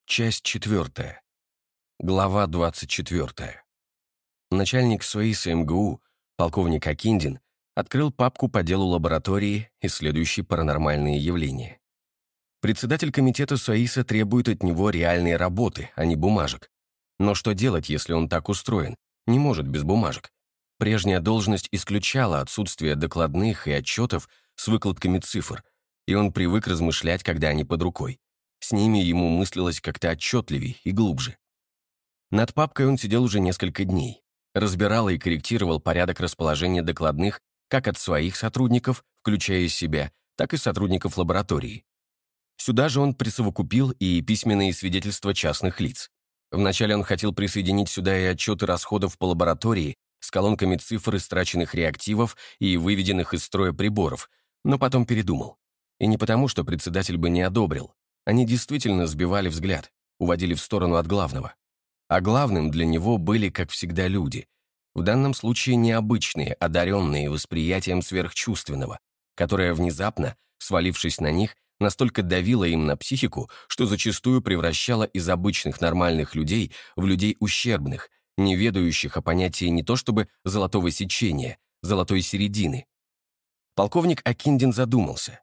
Часть 4. Глава 24. Начальник СОИСа МГУ, полковник Акиндин, открыл папку по делу лаборатории, исследующей паранормальные явления. Председатель комитета СОИСа требует от него реальной работы, а не бумажек. Но что делать, если он так устроен? Не может без бумажек. Прежняя должность исключала отсутствие докладных и отчетов с выкладками цифр, и он привык размышлять, когда они под рукой. С ними ему мыслилось как-то отчетливей и глубже. Над папкой он сидел уже несколько дней. Разбирал и корректировал порядок расположения докладных как от своих сотрудников, включая себя, так и сотрудников лаборатории. Сюда же он присовокупил и письменные свидетельства частных лиц. Вначале он хотел присоединить сюда и отчеты расходов по лаборатории с колонками цифр истраченных реактивов и выведенных из строя приборов, но потом передумал. И не потому, что председатель бы не одобрил. Они действительно сбивали взгляд, уводили в сторону от главного. А главным для него были, как всегда, люди. В данном случае необычные, одаренные восприятием сверхчувственного, которое внезапно, свалившись на них, настолько давило им на психику, что зачастую превращало из обычных нормальных людей в людей ущербных, не ведающих о понятии не то чтобы золотого сечения, золотой середины. Полковник Акиндин задумался.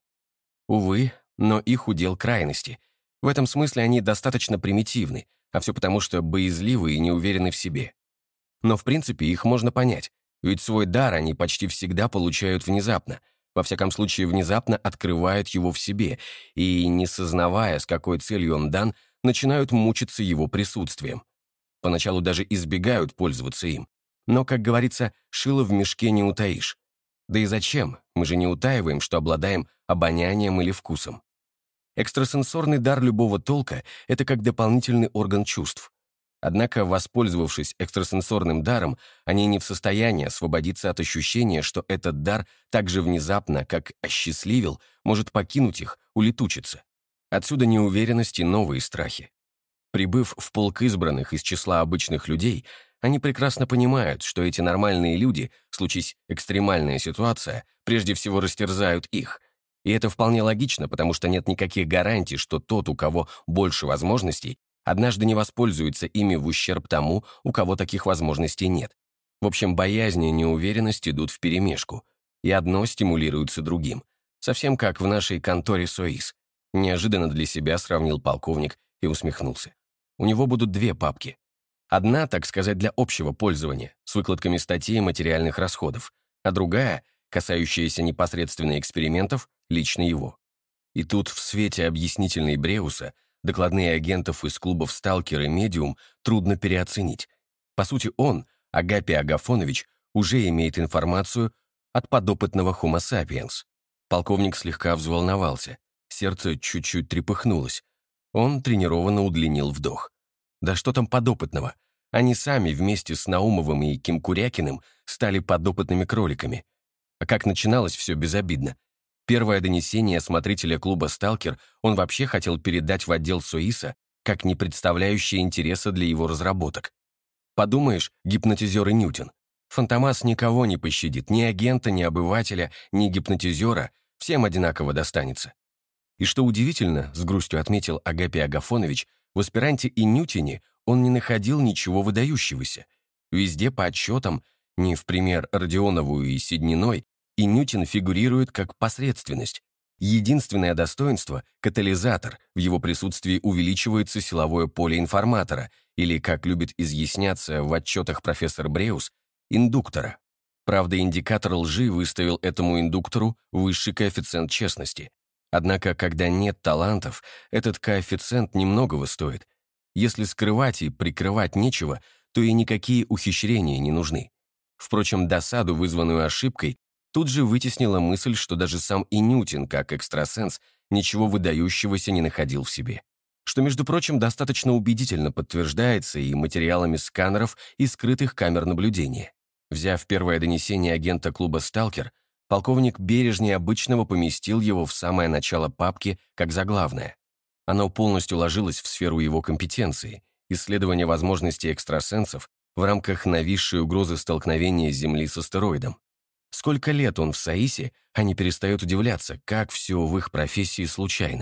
Увы, но их удел крайности. В этом смысле они достаточно примитивны, а все потому, что боязливы и не уверены в себе. Но в принципе их можно понять, ведь свой дар они почти всегда получают внезапно, во всяком случае внезапно открывают его в себе и, не сознавая, с какой целью он дан, начинают мучиться его присутствием. Поначалу даже избегают пользоваться им. Но, как говорится, шило в мешке не утаишь. Да и зачем? Мы же не утаиваем, что обладаем обонянием или вкусом. Экстрасенсорный дар любого толка — это как дополнительный орган чувств. Однако, воспользовавшись экстрасенсорным даром, они не в состоянии освободиться от ощущения, что этот дар так же внезапно, как осчастливил, может покинуть их, улетучиться. Отсюда неуверенность и новые страхи. Прибыв в полк избранных из числа обычных людей, они прекрасно понимают, что эти нормальные люди, случись экстремальная ситуация, прежде всего растерзают их. И это вполне логично, потому что нет никаких гарантий, что тот, у кого больше возможностей, однажды не воспользуется ими в ущерб тому, у кого таких возможностей нет. В общем, боязнь и неуверенность идут вперемешку, и одно стимулируется другим. Совсем как в нашей конторе СОИС. Неожиданно для себя сравнил полковник и усмехнулся. У него будут две папки. Одна, так сказать, для общего пользования, с выкладками статей и материальных расходов, а другая, касающаяся непосредственно экспериментов, лично его. И тут в свете объяснительной Бреуса докладные агентов из клубов «Сталкер» и «Медиум» трудно переоценить. По сути, он, Агапий Агафонович, уже имеет информацию от подопытного Homo sapiens. Полковник слегка взволновался, сердце чуть-чуть трепыхнулось. Он тренированно удлинил вдох. Да что там подопытного? Они сами вместе с Наумовым и Кимкурякиным стали подопытными кроликами. А как начиналось все безобидно. Первое донесение смотрителя клуба «Сталкер» он вообще хотел передать в отдел СОИСа как не представляющий интереса для его разработок. Подумаешь, гипнотизер и Ньютон. Фантомас никого не пощадит, ни агента, ни обывателя, ни гипнотизера, всем одинаково достанется. И что удивительно, с грустью отметил Агапий Агафонович, в аспиранте и Ньютоне он не находил ничего выдающегося. Везде по отчетам, не в пример Родионову и Седниной, и Ньютон фигурирует как посредственность. Единственное достоинство — катализатор, в его присутствии увеличивается силовое поле информатора, или, как любит изъясняться в отчетах профессор Бреус, индуктора. Правда, индикатор лжи выставил этому индуктору высший коэффициент честности. Однако, когда нет талантов, этот коэффициент немногого стоит. Если скрывать и прикрывать нечего, то и никакие ухищрения не нужны. Впрочем, досаду, вызванную ошибкой, тут же вытеснила мысль, что даже сам и Ньютон, как экстрасенс, ничего выдающегося не находил в себе. Что, между прочим, достаточно убедительно подтверждается и материалами сканеров и скрытых камер наблюдения. Взяв первое донесение агента клуба «Сталкер», полковник бережнее обычного поместил его в самое начало папки как заглавное. Оно полностью ложилось в сферу его компетенции, исследование возможностей экстрасенсов в рамках нависшей угрозы столкновения Земли с астероидом. Сколько лет он в СОИСе, а не перестает удивляться, как все в их профессии случайно.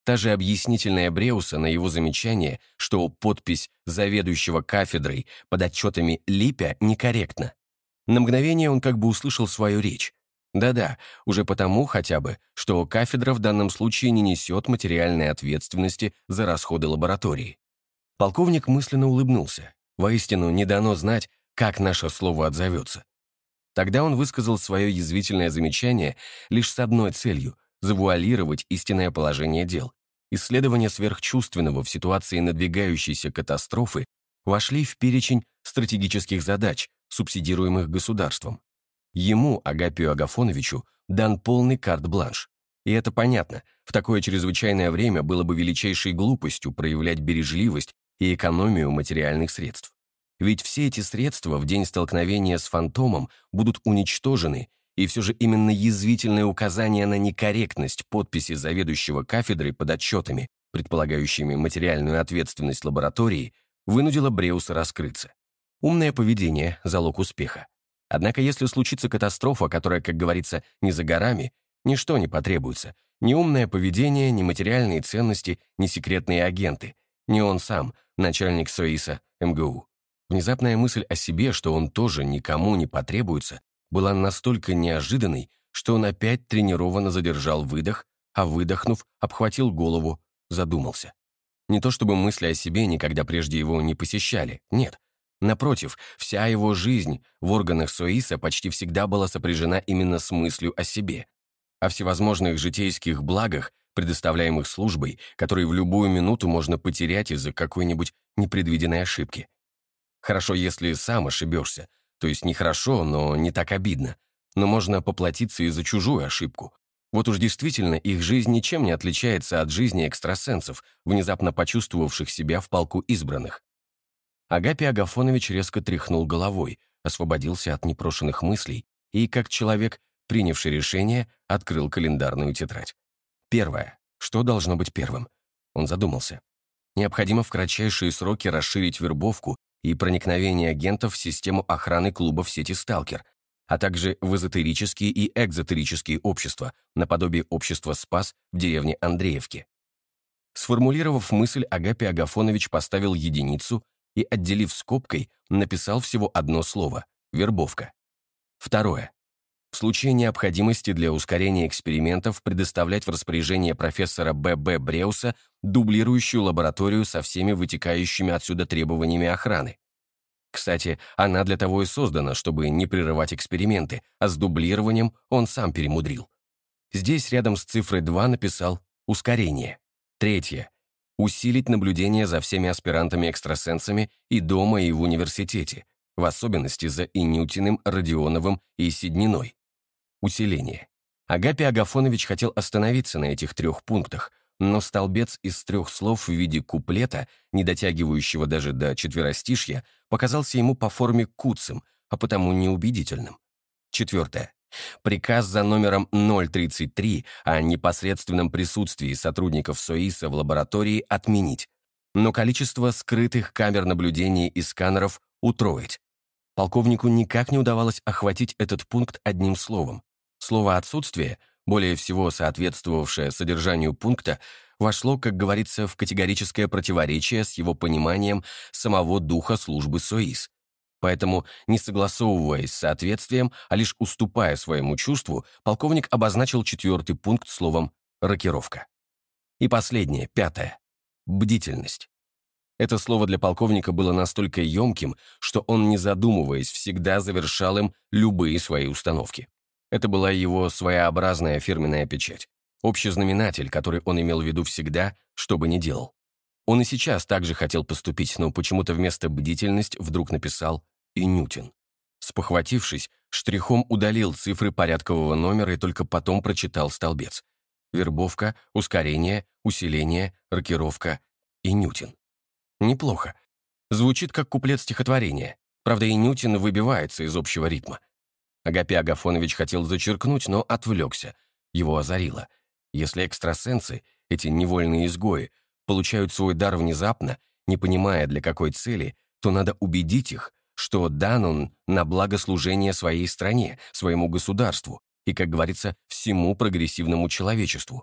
Та же объяснительная Бреуса на его замечание, что подпись заведующего кафедрой под отчетами Липпя некорректна. На мгновение он как бы услышал свою речь. Да-да, уже потому хотя бы, что кафедра в данном случае не несет материальной ответственности за расходы лаборатории. Полковник мысленно улыбнулся. Воистину, не дано знать, как наше слово отзовется. Тогда он высказал свое язвительное замечание лишь с одной целью – завуалировать истинное положение дел. Исследования сверхчувственного в ситуации надвигающейся катастрофы вошли в перечень стратегических задач, субсидируемых государством. Ему, Агапию Агафоновичу, дан полный карт-бланш. И это понятно, в такое чрезвычайное время было бы величайшей глупостью проявлять бережливость и экономию материальных средств. Ведь все эти средства в день столкновения с фантомом будут уничтожены, и все же именно язвительное указание на некорректность подписи заведующего кафедрой под отчетами, предполагающими материальную ответственность лаборатории, вынудило Бреуса раскрыться. Умное поведение – залог успеха. Однако если случится катастрофа, которая, как говорится, не за горами, ничто не потребуется. Ни умное поведение, ни материальные ценности, ни секретные агенты, ни он сам, начальник СОИСа МГУ. Внезапная мысль о себе, что он тоже никому не потребуется, была настолько неожиданной, что он опять тренированно задержал выдох, а выдохнув, обхватил голову, задумался. Не то чтобы мысли о себе никогда прежде его не посещали, нет. Напротив, вся его жизнь в органах СОИСа почти всегда была сопряжена именно с мыслью о себе, о всевозможных житейских благах, предоставляемых службой, которые в любую минуту можно потерять из-за какой-нибудь непредвиденной ошибки. Хорошо, если сам ошибешься, то есть нехорошо, но не так обидно, но можно поплатиться и за чужую ошибку. Вот уж действительно их жизнь ничем не отличается от жизни экстрасенсов, внезапно почувствовавших себя в полку избранных. Агапий Агафонович резко тряхнул головой, освободился от непрошенных мыслей и, как человек, принявший решение, открыл календарную тетрадь. Первое. Что должно быть первым? Он задумался. Необходимо в кратчайшие сроки расширить вербовку и проникновение агентов в систему охраны клубов сети «Сталкер», а также в эзотерические и экзотерические общества, наподобие общества «Спас» в деревне Андреевке. Сформулировав мысль, Агапий Агафонович поставил единицу и, отделив скобкой, написал всего одно слово – «вербовка». Второе. В случае необходимости для ускорения экспериментов предоставлять в распоряжение профессора Б.Б. Бреуса дублирующую лабораторию со всеми вытекающими отсюда требованиями охраны. Кстати, она для того и создана, чтобы не прерывать эксперименты, а с дублированием он сам перемудрил. Здесь рядом с цифрой 2 написал «ускорение». Третье. Усилить наблюдение за всеми аспирантами-экстрасенсами и дома, и в университете, в особенности за Инютиным, Родионовым и Седниной. Усиление. Агапий Агафонович хотел остановиться на этих 3 пунктах, но столбец из 3 слов в виде куплета, не дотягивающего даже до четверостишья, показался ему по форме куцым, а потому неубедительным. Четвертое. Приказ за номером 033 о непосредственном присутствии сотрудников СОИСа в лаборатории отменить, но количество скрытых камер наблюдения и сканеров утроить. Полковнику никак не удавалось охватить этот пункт одним словом. Слово «отсутствие», более всего соответствовавшее содержанию пункта, вошло, как говорится, в категорическое противоречие с его пониманием самого духа службы СОИС. Поэтому, не согласовываясь с соответствием, а лишь уступая своему чувству, полковник обозначил 4-й пункт словом «рокировка». И последнее, 5-е. Бдительность. Это слово для полковника было настолько емким, что он, не задумываясь, всегда завершал им любые свои установки. Это была его своеобразная фирменная печать, общий знаменатель, который он имел в виду всегда, что бы ни делал. Он и сейчас также хотел поступить, но почему-то вместо «бдительность» вдруг написал «Инютин». Спохватившись, штрихом удалил цифры порядкового номера и только потом прочитал столбец. Вербовка, ускорение, усиление, рокировка, Инютин. Неплохо. Звучит как куплет стихотворения. Правда, Инютин выбивается из общего ритма. Агапий Агафонович хотел зачеркнуть, но отвлекся. Его озарило. Если экстрасенсы, эти невольные изгои, получают свой дар внезапно, не понимая, для какой цели, то надо убедить их, что дан он на благо служения своей стране, своему государству и, как говорится, всему прогрессивному человечеству.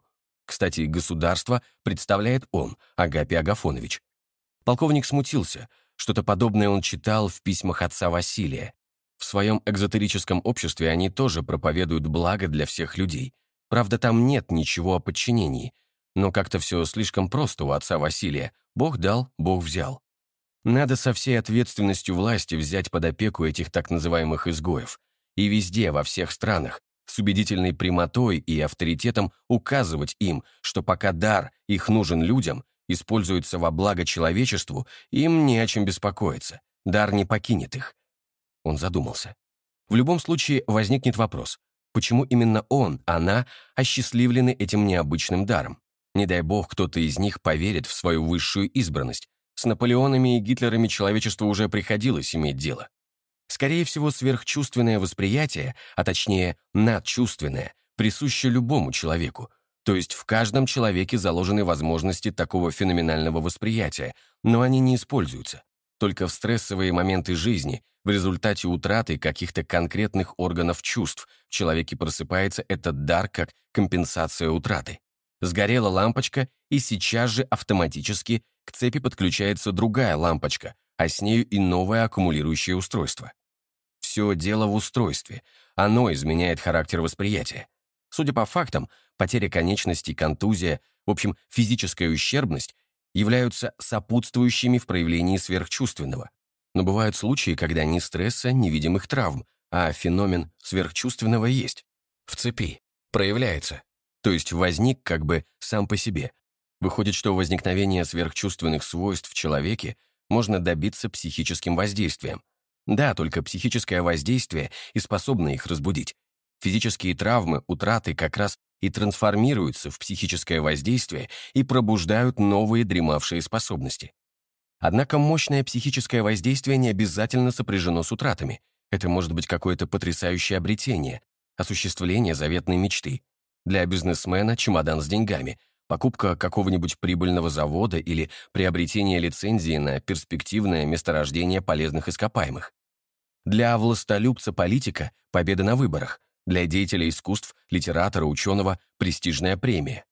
Кстати, государство представляет он, Агапий Агафонович. Полковник смутился. Что-то подобное он читал в письмах отца Василия. В своем экзотерическом обществе они тоже проповедуют благо для всех людей. Правда, там нет ничего о подчинении. Но как-то все слишком просто у отца Василия. Бог дал, Бог взял. Надо со всей ответственностью власти взять под опеку этих так называемых изгоев. И везде, во всех странах, с убедительной прямотой и авторитетом указывать им, что пока дар их нужен людям, используется во благо человечеству, им не о чем беспокоиться. Дар не покинет их. Он задумался. В любом случае возникнет вопрос, почему именно он, она осчастливлены этим необычным даром? Не дай бог, кто-то из них поверит в свою высшую избранность. С Наполеонами и Гитлерами человечеству уже приходилось иметь дело. Скорее всего, сверхчувственное восприятие, а точнее надчувственное, присуще любому человеку. То есть в каждом человеке заложены возможности такого феноменального восприятия, но они не используются. Только в стрессовые моменты жизни, в результате утраты каких-то конкретных органов чувств, в человеке просыпается этот дар как компенсация утраты. Сгорела лампочка, и сейчас же автоматически к цепи подключается другая лампочка, а с нею и новое аккумулирующее устройство. Все дело в устройстве. Оно изменяет характер восприятия. Судя по фактам, потеря конечностей, контузия, в общем, физическая ущербность являются сопутствующими в проявлении сверхчувственного. Но бывают случаи, когда ни стресса, ни видимых травм, а феномен сверхчувственного есть. В цепи. Проявляется. То есть возник как бы сам по себе. Выходит, что возникновение сверхчувственных свойств в человеке можно добиться психическим воздействием. Да, только психическое воздействие и способно их разбудить. Физические травмы, утраты как раз и трансформируются в психическое воздействие и пробуждают новые дремавшие способности. Однако мощное психическое воздействие не обязательно сопряжено с утратами. Это может быть какое-то потрясающее обретение, осуществление заветной мечты. Для бизнесмена чемодан с деньгами, покупка какого-нибудь прибыльного завода или приобретение лицензии на перспективное месторождение полезных ископаемых. Для властолюбца-политика – победа на выборах, для деятеля искусств, литератора, ученого – престижная премия.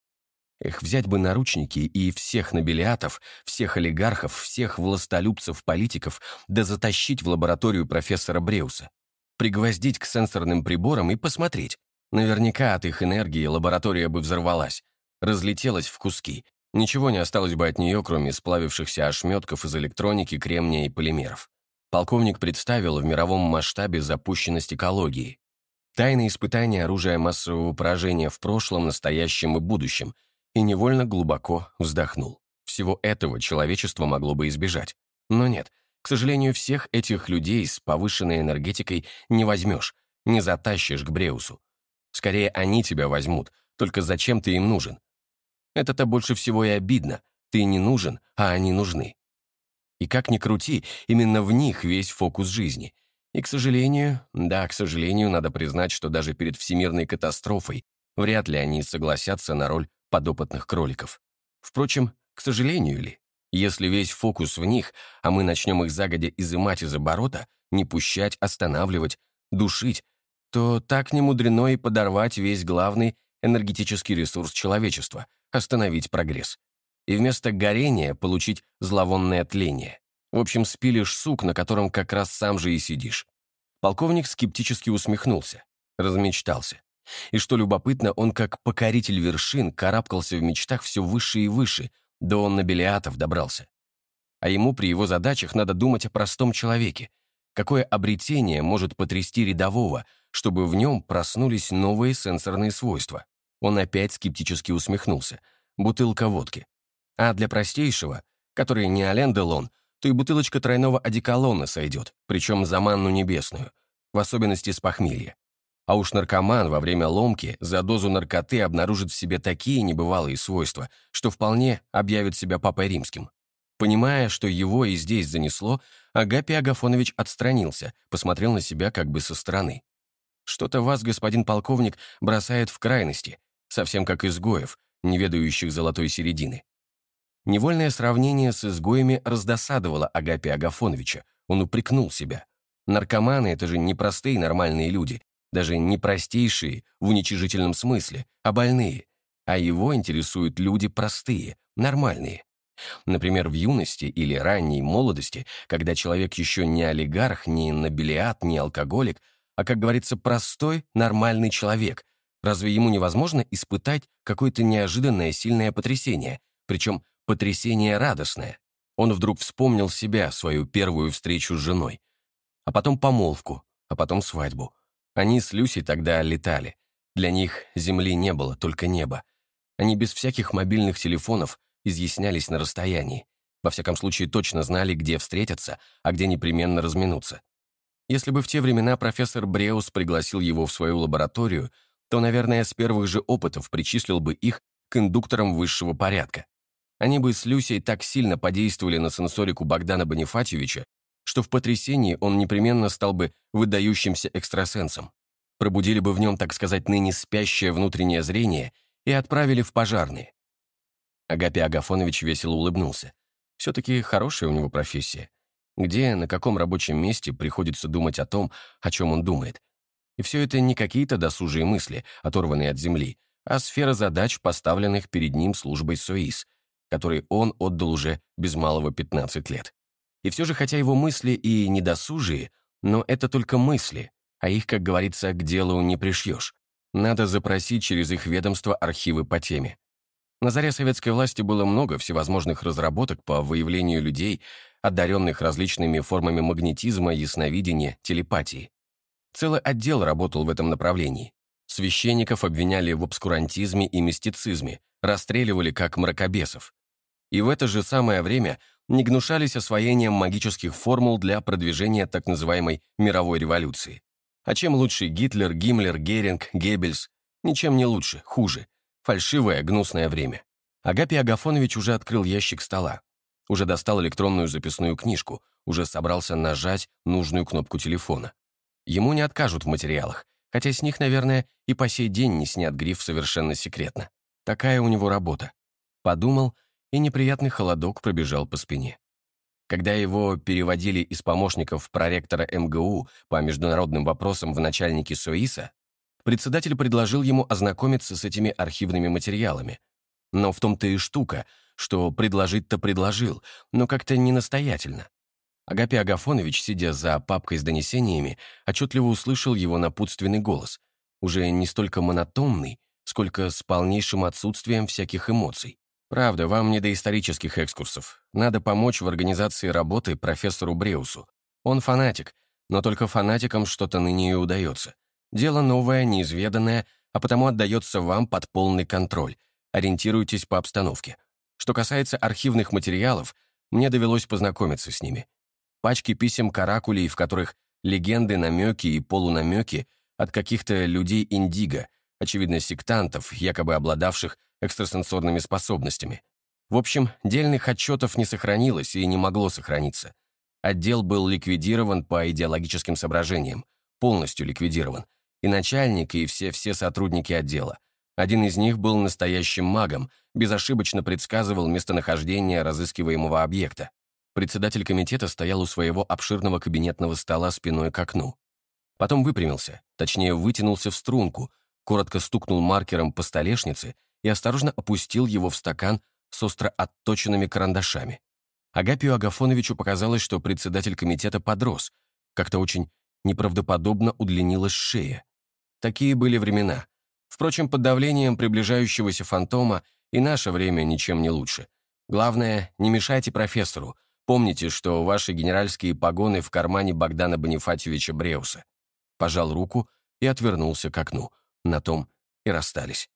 Эх, взять бы наручники и всех нобелиатов, всех олигархов, всех властолюбцев-политиков, да затащить в лабораторию профессора Бреуса. Пригвоздить к сенсорным приборам и посмотреть. Наверняка от их энергии лаборатория бы взорвалась, разлетелась в куски. Ничего не осталось бы от нее, кроме сплавившихся ошметков из электроники, кремния и полимеров. Полковник представил в мировом масштабе запущенность экологии. Тайные испытания оружия массового поражения в прошлом, настоящем и будущем, и невольно глубоко вздохнул. Всего этого человечество могло бы избежать. Но нет, к сожалению, всех этих людей с повышенной энергетикой не возьмешь, не затащишь к Бреусу. Скорее, они тебя возьмут, только зачем ты им нужен? Это-то больше всего и обидно. Ты не нужен, а они нужны. И как ни крути, именно в них весь фокус жизни. И, к сожалению, надо признать, что даже перед всемирной катастрофой вряд ли они согласятся на роль подопытных кроликов. Впрочем, к сожалению ли? Если весь фокус в них, а мы начнем их загодя изымать из оборота, не пущать, останавливать, душить, то так не мудрено и подорвать весь главный энергетический ресурс человечества, остановить прогресс. И вместо горения получить зловонное тление. В общем, спилишь сук, на котором как раз сам же и сидишь. Полковник скептически усмехнулся, размечтался. И что любопытно, он как покоритель вершин карабкался в мечтах все выше и выше, до нобелиатов добрался. А ему при его задачах надо думать о простом человеке. Какое обретение может потрясти рядового, чтобы в нем проснулись новые сенсорные свойства? Он опять скептически усмехнулся. Бутылка водки. А для простейшего, который не Ален Делон, то и бутылочка тройного одеколона сойдет, причем за манну небесную, в особенности с похмелья. А уж наркоман во время ломки за дозу наркоты обнаружит в себе такие небывалые свойства, что вполне объявит себя папой римским. Понимая, что его и здесь занесло, Агапий Агафонович отстранился, посмотрел на себя как бы со стороны. «Что-то вас, господин полковник, бросает в крайности, совсем как изгоев, не ведающих золотой середины». Невольное сравнение с изгоями раздосадовало Агапия Агафоновича, он упрекнул себя. Наркоманы — это же не простые нормальные люди, даже не простейшие в уничижительном смысле, а больные. а его интересуют люди простые, нормальные. Например, в юности или ранней молодости, когда человек еще не олигарх, не нобелиат, не алкоголик, а, как говорится, простой, нормальный человек, разве ему невозможно испытать какое-то неожиданное сильное потрясение, причем потрясение радостное? Он вдруг вспомнил себя, свою первую встречу с женой, а потом помолвку, а потом свадьбу. Они с Люсей тогда летали. Для них земли не было, только небо. Они без всяких мобильных телефонов изъяснялись на расстоянии. Во всяком случае, точно знали, где встретятся, а где непременно разминутся. Если бы в те времена профессор Бреус пригласил его в свою лабораторию, то, наверное, с первых же опытов причислил бы их к индукторам высшего порядка. Они бы с Люсей так сильно подействовали на сенсорику Богдана Бонифатьевича, что в потрясении он непременно стал бы выдающимся экстрасенсом. Пробудили бы в нем, так сказать, ныне спящее внутреннее зрение и отправили в пожарные. Агапий Агафонович весело улыбнулся. Все-таки хорошая у него профессия. Где, на каком рабочем месте приходится думать о том, о чем он думает. И все это не какие-то досужие мысли, оторванные от земли, а сфера задач, поставленных перед ним службой СОИС, которой он отдал уже без малого 15 лет. И все же, хотя его мысли и недосужие, но это только мысли, а их, как говорится, к делу не пришьешь. Надо запросить через их ведомство архивы по теме. На заре советской власти было много всевозможных разработок по выявлению людей, одаренных различными формами магнетизма, ясновидения, телепатии. Целый отдел работал в этом направлении. Священников обвиняли в обскурантизме и мистицизме, расстреливали как мракобесов. И в это же самое время не гнушались освоением магических формул для продвижения так называемой мировой революции. А чем лучше Гитлер, Гиммлер, Геринг, Геббельс? Ничем не лучше, хуже. Фальшивое, гнусное время. Агапий Агафонович уже открыл ящик стола, уже достал электронную записную книжку, уже собрался нажать нужную кнопку телефона. Ему не откажут в материалах, хотя с них, наверное, и по сей день не снят гриф «совершенно секретно». Такая у него работа. Подумал, и неприятный холодок пробежал по спине. Когда его переводили из помощников проректора МГУ по международным вопросам в начальники СОИСа, председатель предложил ему ознакомиться с этими архивными материалами. Но в том-то и штука, что предложить-то предложил, но как-то не настоятельно. Агапий Агафонович, сидя за папкой с донесениями, отчетливо услышал его напутственный голос, уже не столько монотонный, сколько с полнейшим отсутствием всяких эмоций. «Правда, вам не до исторических экскурсов. Надо помочь в организации работы профессору Бреусу. Он фанатик, но только фанатикам что-то ныне и удается. Дело новое, неизведанное, а потому отдается вам под полный контроль. Ориентируйтесь по обстановке. Что касается архивных материалов, мне довелось познакомиться с ними. Пачки писем каракулей, в которых легенды, намеки и полунамеки от каких-то людей индиго, очевидно, сектантов, якобы обладавших экстрасенсорными способностями. В общем, дельных отчетов не сохранилось и не могло сохраниться. Отдел был ликвидирован по идеологическим соображениям, полностью ликвидирован. И начальник, и все сотрудники отдела. Один из них был настоящим магом, безошибочно предсказывал местонахождение разыскиваемого объекта. Председатель комитета стоял у своего обширного кабинетного стола спиной к окну. Потом выпрямился, точнее вытянулся в струнку, коротко стукнул маркером по столешнице и осторожно опустил его в стакан с остро отточенными карандашами. Агапию Агафоновичу показалось, что председатель комитета подрос, как-то очень неправдоподобно удлинилась шея. Такие были времена. Впрочем, под давлением приближающегося фантома и наше время ничем не лучше. Главное, не мешайте профессору. Помните, что ваши генеральские погоны в кармане Богдана Бонифатьевича Бреуса. Пожал руку и отвернулся к окну. На том и расстались.